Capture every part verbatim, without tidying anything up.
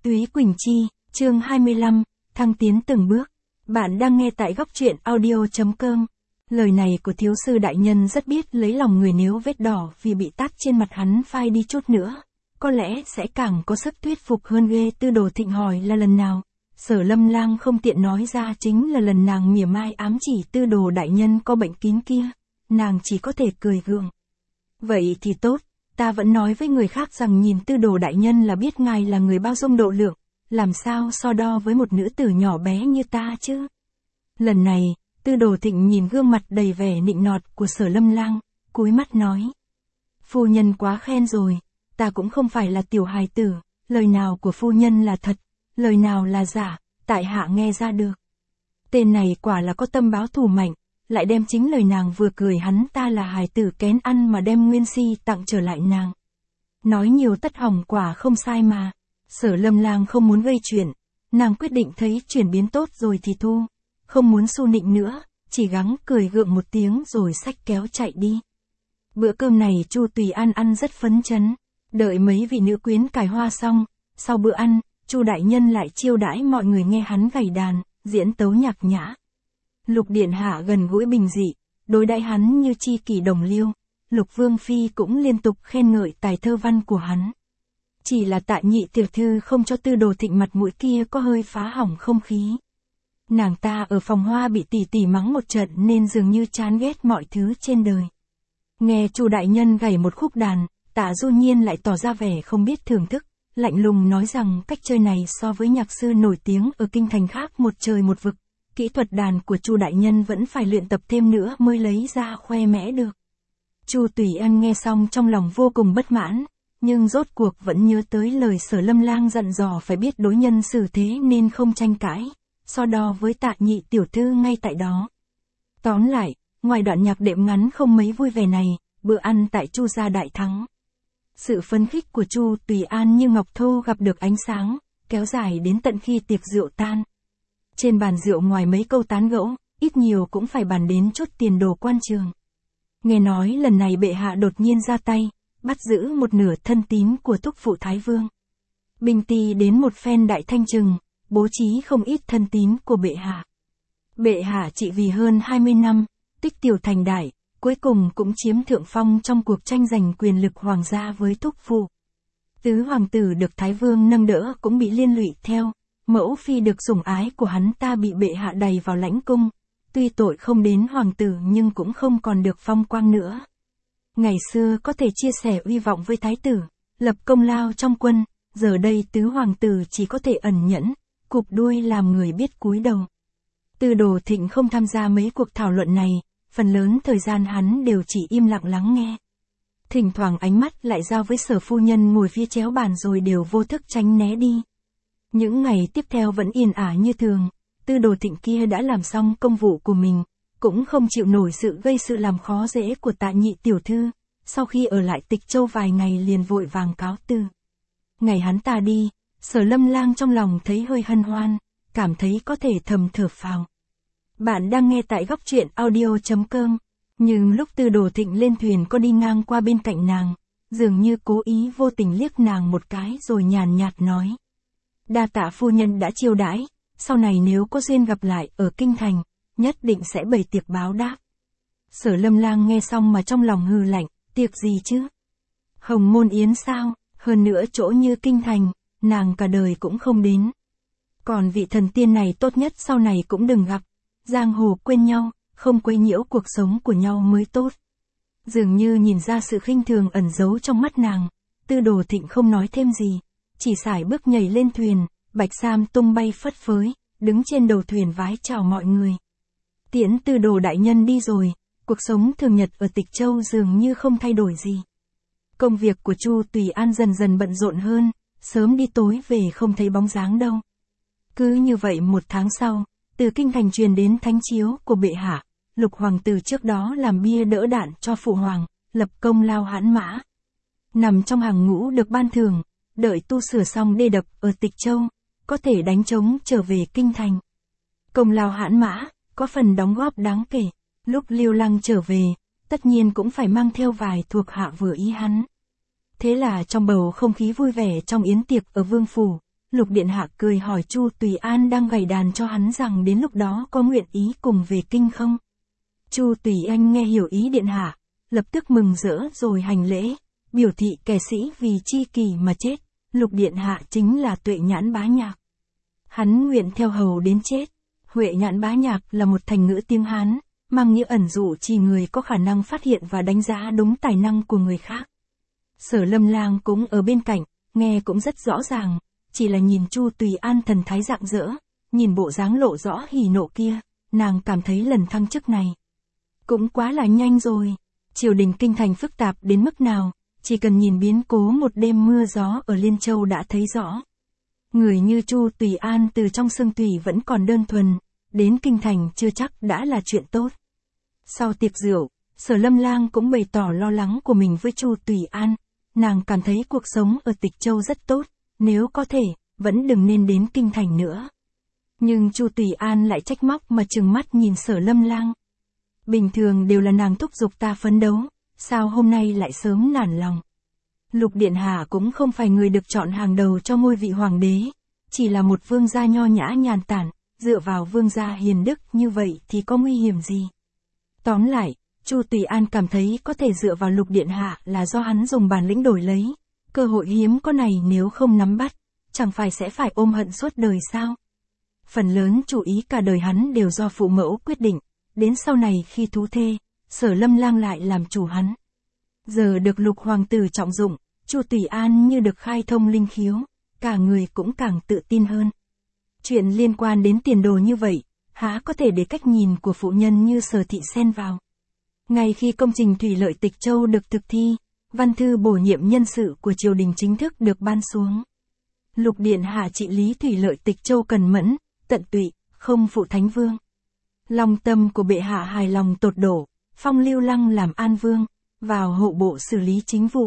Túy Quỳnh Chi, chương hai mươi lăm, thăng tiến từng bước. Bạn đang nghe tại góc truyện audio chấm com. Lời này của thiếu sư đại nhân rất biết lấy lòng người, nếu vết đỏ vì bị tát trên mặt hắn phai đi chút nữa, có lẽ sẽ càng có sức thuyết phục hơn. Ghê. Tư Đồ Thịnh hỏi là lần nào. Sở Lâm Lang không tiện nói ra, chính là lần nàng mỉa mai ám chỉ Tư Đồ đại nhân có bệnh kín kia. Nàng chỉ có thể cười gượng. Vậy thì tốt, ta vẫn nói với người khác rằng nhìn Tư Đồ đại nhân là biết ngài là người bao dung độ lượng, làm sao so đo với một nữ tử nhỏ bé như ta chứ. Lần này, Tư Đồ Thịnh nhìn gương mặt đầy vẻ nịnh nọt của Sở Lâm Lang, cúi mắt nói. Phu nhân quá khen rồi, ta cũng không phải là tiểu hài tử, lời nào của phu nhân là thật, lời nào là giả, tại hạ nghe ra được. Tên này quả là có tâm báo thù mạnh, lại đem chính lời nàng vừa cười hắn ta là hài tử kén ăn mà đem nguyên si tặng trở lại nàng. Nói nhiều tất hỏng, quả không sai mà. Sở Lâm Lang không muốn gây chuyện, nàng quyết định thấy chuyển biến tốt rồi thì thu, không muốn xu nịnh nữa, chỉ gắng cười gượng một tiếng rồi xách kéo chạy đi. Bữa cơm này Chu Tùy An ăn rất phấn chấn, đợi mấy vị nữ quyến cài hoa xong, sau bữa ăn, Chu đại nhân lại chiêu đãi mọi người nghe hắn gảy đàn, diễn tấu nhạc nhã. Lục điện hạ gần gũi bình dị, đối đãi hắn như tri kỷ đồng liêu. Lục Vương phi cũng liên tục khen ngợi tài thơ văn của hắn. Chỉ là Tạ nhị tiểu thư không cho Tư Đồ Thịnh mặt mũi kia có hơi phá hỏng không khí. Nàng ta ở phòng hoa bị tỷ tỷ mắng một trận nên dường như chán ghét mọi thứ trên đời. Nghe Chu đại nhân gảy một khúc đàn, Tạ Du Nhiên lại tỏ ra vẻ không biết thưởng thức, lạnh lùng nói rằng cách chơi này so với nhạc sư nổi tiếng ở kinh thành khác một trời một vực. Kỹ thuật đàn của Chu đại nhân vẫn phải luyện tập thêm nữa mới lấy ra khoe mẽ được. Chu Tùy An nghe xong trong lòng vô cùng bất mãn, nhưng rốt cuộc vẫn nhớ tới lời Sở Lâm Lang dặn dò phải biết đối nhân xử thế nên không tranh cãi, so đo với Tạ nhị tiểu thư ngay tại đó. Tóm lại, ngoài đoạn nhạc đệm ngắn không mấy vui vẻ này, bữa ăn tại Chu gia đại thắng. Sự phấn khích của Chu Tùy An như ngọc thô gặp được ánh sáng, kéo dài đến tận khi tiệc rượu tan. Trên bàn rượu ngoài mấy câu tán gẫu, ít nhiều cũng phải bàn đến chút tiền đồ quan trường. Nghe nói lần này bệ hạ đột nhiên ra tay, bắt giữ một nửa thân tín của thúc phụ Thái Vương. Bình tì đến một phen đại thanh trừng, bố trí không ít thân tín của bệ hạ. Bệ hạ trị vì hơn hai mươi năm, tích tiểu thành đại, cuối cùng cũng chiếm thượng phong trong cuộc tranh giành quyền lực hoàng gia với thúc phụ. Tứ hoàng tử được Thái Vương nâng đỡ cũng bị liên lụy theo. Mẫu phi được sủng ái của hắn ta bị bệ hạ đày vào lãnh cung, tuy tội không đến hoàng tử nhưng cũng không còn được phong quang nữa. Ngày xưa có thể chia sẻ uy vọng với thái tử, lập công lao trong quân, giờ đây tứ hoàng tử chỉ có thể ẩn nhẫn, cụp đuôi làm người biết cúi đầu. Tư Đồ Thịnh không tham gia mấy cuộc thảo luận này, phần lớn thời gian hắn đều chỉ im lặng lắng nghe. Thỉnh thoảng ánh mắt lại giao với Sở phu nhân ngồi phía chéo bàn rồi đều vô thức tránh né đi. Những ngày tiếp theo vẫn yên ả như thường, Tư Đồ Thịnh kia đã làm xong công vụ của mình, cũng không chịu nổi sự gây sự làm khó dễ của Tạ nhị tiểu thư, sau khi ở lại Tịch Châu vài ngày liền vội vàng cáo từ. Ngày hắn ta đi, Sở Lâm Lang trong lòng thấy hơi hân hoan, cảm thấy có thể thầm thở phào. Bạn đang nghe tại góc truyện audio chấm com, nhưng lúc Tư Đồ Thịnh lên thuyền có đi ngang qua bên cạnh nàng, dường như cố ý vô tình liếc nàng một cái rồi nhàn nhạt nói. Đa tạ phu nhân đã chiêu đãi, sau này nếu có duyên gặp lại ở kinh thành, nhất định sẽ bày tiệc báo đáp. Sở Lâm Lang nghe xong mà trong lòng hừ lạnh, tiệc gì chứ? Hồng môn yến sao, hơn nữa chỗ như kinh thành, nàng cả đời cũng không đến. Còn vị thần tiên này tốt nhất sau này cũng đừng gặp, giang hồ quên nhau, không quấy nhiễu cuộc sống của nhau mới tốt. Dường như nhìn ra sự khinh thường ẩn giấu trong mắt nàng, Tư Đồ Thịnh không nói thêm gì. Chỉ sải bước nhảy lên thuyền, bạch sam tung bay phất phới, đứng trên đầu thuyền vái chào mọi người. Tiễn Tư Đồ đại nhân đi rồi, cuộc sống thường nhật ở Tịch Châu dường như không thay đổi gì. Công việc của Chu Tùy An dần dần bận rộn hơn, sớm đi tối về không thấy bóng dáng đâu. Cứ như vậy một tháng sau, từ kinh thành truyền đến thánh chiếu của bệ hạ, Lục hoàng tử trước đó làm bia đỡ đạn cho phụ hoàng, lập công lao hãn mã. Nằm trong hàng ngũ được ban thưởng. Đợi tu sửa xong đê đập ở Tịch Châu, có thể đánh trống trở về kinh thành. Công lao hãn mã, có phần đóng góp đáng kể. Lúc Liêu Lăng trở về, tất nhiên cũng phải mang theo vài thuộc hạ vừa ý hắn. Thế là trong bầu không khí vui vẻ trong yến tiệc ở Vương Phủ, Lục Điện Hạ cười hỏi Chu Tùy An đang gảy đàn cho hắn rằng đến lúc đó có nguyện ý cùng về kinh không? Chu Tùy An nghe hiểu ý Điện Hạ, lập tức mừng rỡ rồi hành lễ, biểu thị kẻ sĩ vì chi kỷ mà chết, Lục Điện Hạ chính là Tuệ Nhãn Bá Nhạc. Hắn nguyện theo hầu đến chết. Huệ Nhãn Bá Nhạc là một thành ngữ tiếng Hán, mang nghĩa ẩn dụ chỉ người có khả năng phát hiện và đánh giá đúng tài năng của người khác. Sở Lâm Lang cũng ở bên cạnh, nghe cũng rất rõ ràng, chỉ là nhìn Chu Tùy An thần thái rạng rỡ, nhìn bộ dáng lộ rõ hỉ nộ kia, nàng cảm thấy lần thăng chức này cũng quá là nhanh rồi. Triều đình kinh thành phức tạp đến mức nào, chỉ cần nhìn biến cố một đêm mưa gió ở Liên Châu đã thấy rõ. Người như Chu Tùy An từ trong xương tủy vẫn còn đơn thuần, đến kinh thành chưa chắc đã là chuyện tốt. Sau tiệc rượu, Sở Lâm Lang cũng bày tỏ lo lắng của mình với Chu Tùy An, nàng cảm thấy cuộc sống ở Tịch Châu rất tốt, nếu có thể, vẫn đừng nên đến kinh thành nữa. Nhưng Chu Tùy An lại trách móc mà trừng mắt nhìn Sở Lâm Lang. Bình thường đều là nàng thúc giục ta phấn đấu, sao hôm nay lại sớm nản lòng. Lục Điện Hạ cũng không phải người được chọn hàng đầu cho ngôi vị hoàng đế, chỉ là một vương gia nho nhã nhàn tản, dựa vào vương gia hiền đức như vậy thì có nguy hiểm gì. Tóm lại, Chu Tùy An cảm thấy có thể dựa vào Lục Điện Hạ là do hắn dùng bản lĩnh đổi lấy, cơ hội hiếm có này nếu không nắm bắt, chẳng phải sẽ phải ôm hận suốt đời sao. Phần lớn chủ ý cả đời hắn đều do phụ mẫu quyết định, đến sau này khi thú thê, Sở Lâm Lang lại làm chủ hắn. Giờ được Lục hoàng tử trọng dụng, Chu Tùy An như được khai thông linh khiếu, cả người cũng càng tự tin hơn. Chuyện liên quan đến tiền đồ như vậy, há có thể để cách nhìn của phụ nhân như Sở Thị xen vào. Ngay khi công trình thủy lợi Tịch Châu được thực thi, văn thư bổ nhiệm nhân sự của triều đình chính thức được ban xuống. Lục Điện Hạ trị lý thủy lợi Tịch Châu cần mẫn, tận tụy, không phụ thánh vương. Lòng tâm của bệ hạ hài lòng tột đổ, phong Lưu Lăng làm an vương, vào hộ bộ xử lý chính vụ.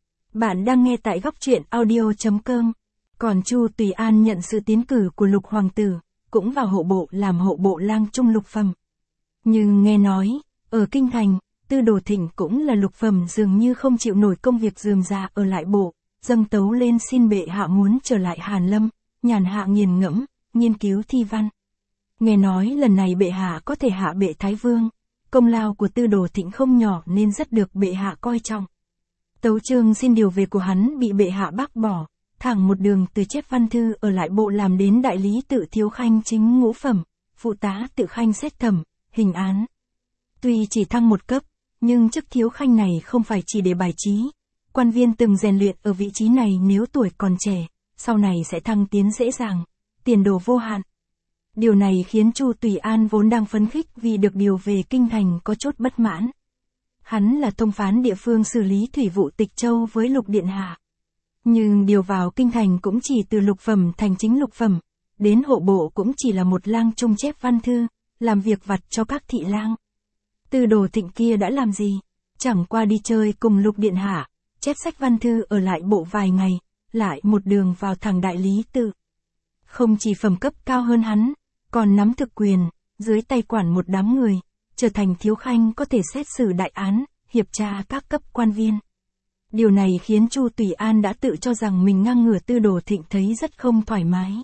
Bạn đang nghe tại góc truyện audio chấm com. Còn Chu Tùy An nhận sự tiến cử của Lục hoàng tử, cũng vào hộ bộ làm hộ bộ lang trung lục phẩm. Nhưng nghe nói, ở kinh thành, Tư Đồ Thịnh cũng là lục phẩm dường như không chịu nổi công việc rườm rà ở lại bộ, dâng tấu lên xin bệ hạ muốn trở lại Hàn Lâm, nhàn hạ nghiền ngẫm, nghiên cứu thi văn. Nghe nói lần này bệ hạ có thể hạ bệ Thái Vương, công lao của Tư Đồ Thịnh không nhỏ nên rất được bệ hạ coi trọng. Tấu chương xin điều về của hắn bị bệ hạ bác bỏ, thẳng một đường từ chép văn thư ở lại bộ làm đến đại lý tự thiếu khanh chính ngũ phẩm, phụ tá tự khanh xét thẩm, hình án. Tuy chỉ thăng một cấp, nhưng chức thiếu khanh này không phải chỉ để bài trí. Quan viên từng rèn luyện ở vị trí này nếu tuổi còn trẻ, sau này sẽ thăng tiến dễ dàng, tiền đồ vô hạn. Điều này khiến Chu Tùy An vốn đang phấn khích vì được điều về kinh thành có chút bất mãn. Hắn là thông phán địa phương xử lý thủy vụ Tịch Châu với Lục Điện Hạ. Nhưng điều vào kinh thành cũng chỉ từ lục phẩm thành chính lục phẩm, đến hộ bộ cũng chỉ là một lang trung chép văn thư, làm việc vặt cho các thị lang. Tư Đồ Thịnh kia đã làm gì? Chẳng qua đi chơi cùng Lục Điện Hạ, chép sách văn thư ở lại bộ vài ngày, lại một đường vào thẳng đại lý tự. Không chỉ phẩm cấp cao hơn hắn, còn nắm thực quyền, dưới tay quản một đám người, trở thành thiếu khanh có thể xét xử đại án, hiệp tra các cấp quan viên. Điều này khiến Chu Tùy An đã tự cho rằng mình ngang ngửa Tư Đồ Thịnh thấy rất không thoải mái.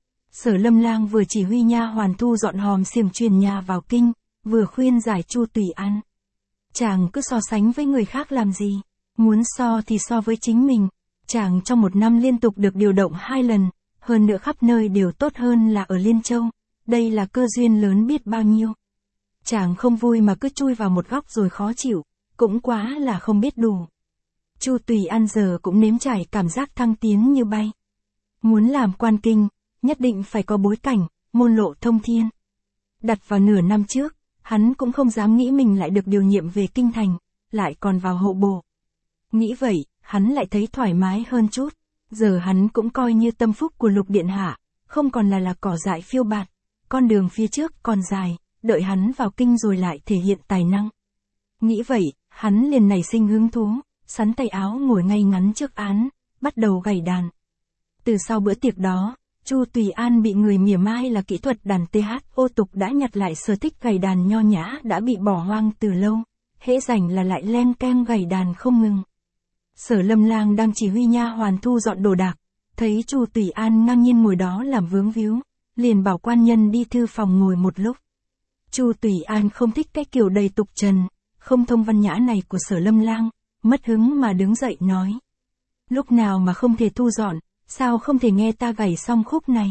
Sở Lâm Lang vừa chỉ huy nha hoàn thu dọn hòm xiềng truyền nhà vào kinh, vừa khuyên giải Chu Tùy An. Chàng cứ so sánh với người khác làm gì, muốn so thì so với chính mình. Chàng trong một năm liên tục được điều động hai lần, hơn nữa khắp nơi đều tốt hơn là ở Liên Châu, đây là cơ duyên lớn biết bao nhiêu. Chàng không vui mà cứ chui vào một góc rồi khó chịu, cũng quá là không biết đủ. Chu Tùy An giờ cũng nếm trải cảm giác thăng tiến như bay. Muốn làm quan kinh, nhất định phải có bối cảnh, môn lộ thông thiên. Đặt vào nửa năm trước, hắn cũng không dám nghĩ mình lại được điều nhiệm về kinh thành, lại còn vào hộ bộ. Nghĩ vậy, hắn lại thấy thoải mái hơn chút. Giờ hắn cũng coi như tâm phúc của Lục Điện Hạ, không còn là là cỏ dại phiêu bạt. Con đường phía trước còn dài, đợi hắn vào kinh rồi lại thể hiện tài năng. Nghĩ vậy, hắn liền nảy sinh hứng thú, sắn tay áo ngồi ngay ngắn trước án, bắt đầu gảy đàn. Từ sau bữa tiệc đó, Chu Tùy An bị người mỉa mai là kỹ thuật đàn tê hát ô tục đã nhặt lại sở thích gảy đàn nho nhã đã bị bỏ hoang từ lâu, hễ rảnh là lại len keng gảy đàn không ngừng. Sở Lâm Lang đang chỉ huy nha hoàn thu dọn đồ đạc, thấy Chu Tùy An ngang nhiên ngồi đó làm vướng víu, liền bảo quan nhân đi thư phòng ngồi một lúc. Chu Tùy An không thích cái kiểu đầy tục trần, không thông văn nhã này của Sở Lâm Lang, mất hứng mà đứng dậy nói. Lúc nào mà không thể thu dọn, sao không thể nghe ta gảy xong khúc này.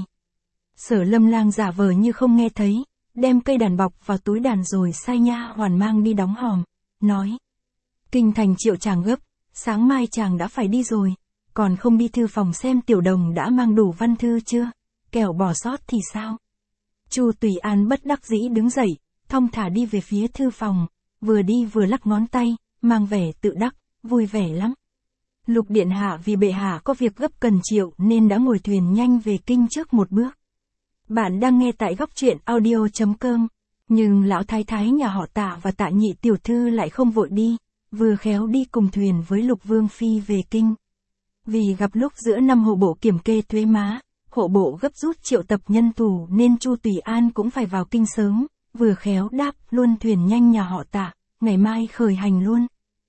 Sở Lâm Lang giả vờ như không nghe thấy, đem cây đàn bọc vào túi đàn rồi sai nha hoàn mang đi đóng hòm, nói. Kinh thành triệu chàng gấp, sáng mai chàng đã phải đi rồi, còn không đi thư phòng xem Tiểu Đồng đã mang đủ văn thư chưa, kẻo bỏ sót thì sao. Chu Tùy An bất đắc dĩ đứng dậy, thong thả đi về phía thư phòng, vừa đi vừa lắc ngón tay, mang vẻ tự đắc, vui vẻ lắm. Lục điện hạ vì bệ hạ có việc gấp cần triệu nên đã ngồi thuyền nhanh về kinh trước một bước. Bạn đang nghe tại góc truyện audio chấm com, nhưng lão thái thái nhà họ Tạ và Tạ nhị tiểu thư lại không vội đi, vừa khéo đi cùng thuyền với Lục Vương Phi về kinh. Vì gặp lúc giữa năm hộ bộ kiểm kê thuế má, hộ bộ gấp rút triệu tập nhân thủ nên Chu Tùy An cũng phải vào kinh sớm, vừa khéo đáp luôn thuyền nhanh nhà họ Tạ, ngày mai khởi hành luôn.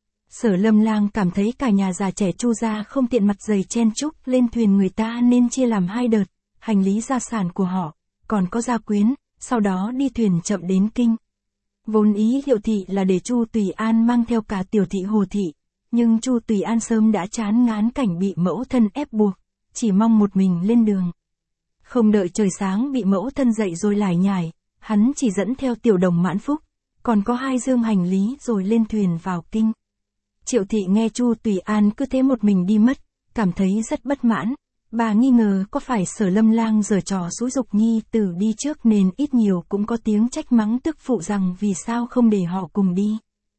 Sở Lâm Lang cảm thấy cả nhà già trẻ Chu gia không tiện mặt dày chen chúc lên thuyền người ta nên chia làm hai đợt, hành lý gia sản của họ, còn có gia quyến, sau đó đi thuyền chậm đến kinh. Vốn ý Hiệu Thị là để Chu Tùy An mang theo cả Tiểu Thị Hồ Thị, nhưng Chu Tùy An sớm đã chán ngán cảnh bị mẫu thân ép buộc, chỉ mong một mình lên đường. Không đợi trời sáng bị mẫu thân dậy rồi lải nhải, hắn chỉ dẫn theo Tiểu Đồng Mãn Phúc, còn có hai dương hành lý rồi lên thuyền vào kinh. Triệu Thị nghe Chu Tùy An cứ thế một mình đi mất, cảm thấy rất bất mãn. Bà nghi ngờ có phải Sở Lâm Lang giở trò xúi giục nhi tử đi trước nên ít nhiều cũng có tiếng trách mắng tức phụ rằng vì sao không để họ cùng đi.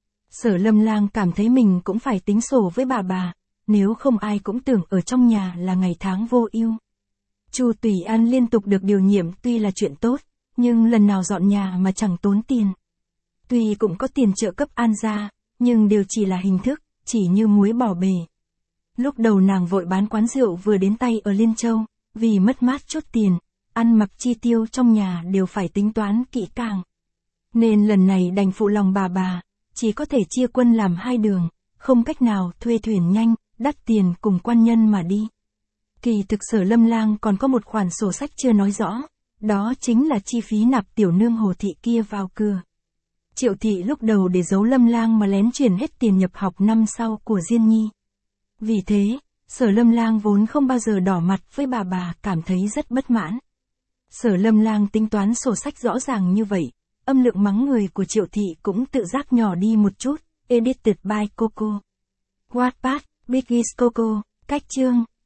Sở Lâm Lang cảm thấy mình cũng phải tính sổ với bà bà, nếu không ai cũng tưởng ở trong nhà là ngày tháng vô ưu. Chu Tùy An liên tục được điều nhiệm tuy là chuyện tốt, nhưng lần nào dọn nhà mà chẳng tốn tiền. Tuy cũng có tiền trợ cấp An gia, nhưng đều chỉ là hình thức, chỉ như muối bỏ bể. Lúc đầu nàng vội bán quán rượu vừa đến tay ở Liên Châu, vì mất mát chút tiền, ăn mặc chi tiêu trong nhà đều phải tính toán kỹ càng. Nên lần này đành phụ lòng bà bà, chỉ có thể chia quân làm hai đường, không cách nào thuê thuyền nhanh, đắt tiền cùng quan nhân mà đi. Kỳ thực Sở Lâm Lang còn có một khoản sổ sách chưa nói rõ, đó chính là chi phí nạp tiểu nương Hồ Thị kia vào cửa. Triệu Thị lúc đầu để giấu Lâm Lang mà lén chuyển hết tiền nhập học năm sau của Diên Nhi. Vì thế, Sở Lâm Lang vốn không bao giờ đỏ mặt với bà bà cảm thấy rất bất mãn. Sở Lâm Lang tính toán sổ sách rõ ràng như vậy, âm lượng mắng người của Triệu Thị cũng tự giác nhỏ đi một chút. Edited by Coco. Wattpad, Biggest Coco, cách chương.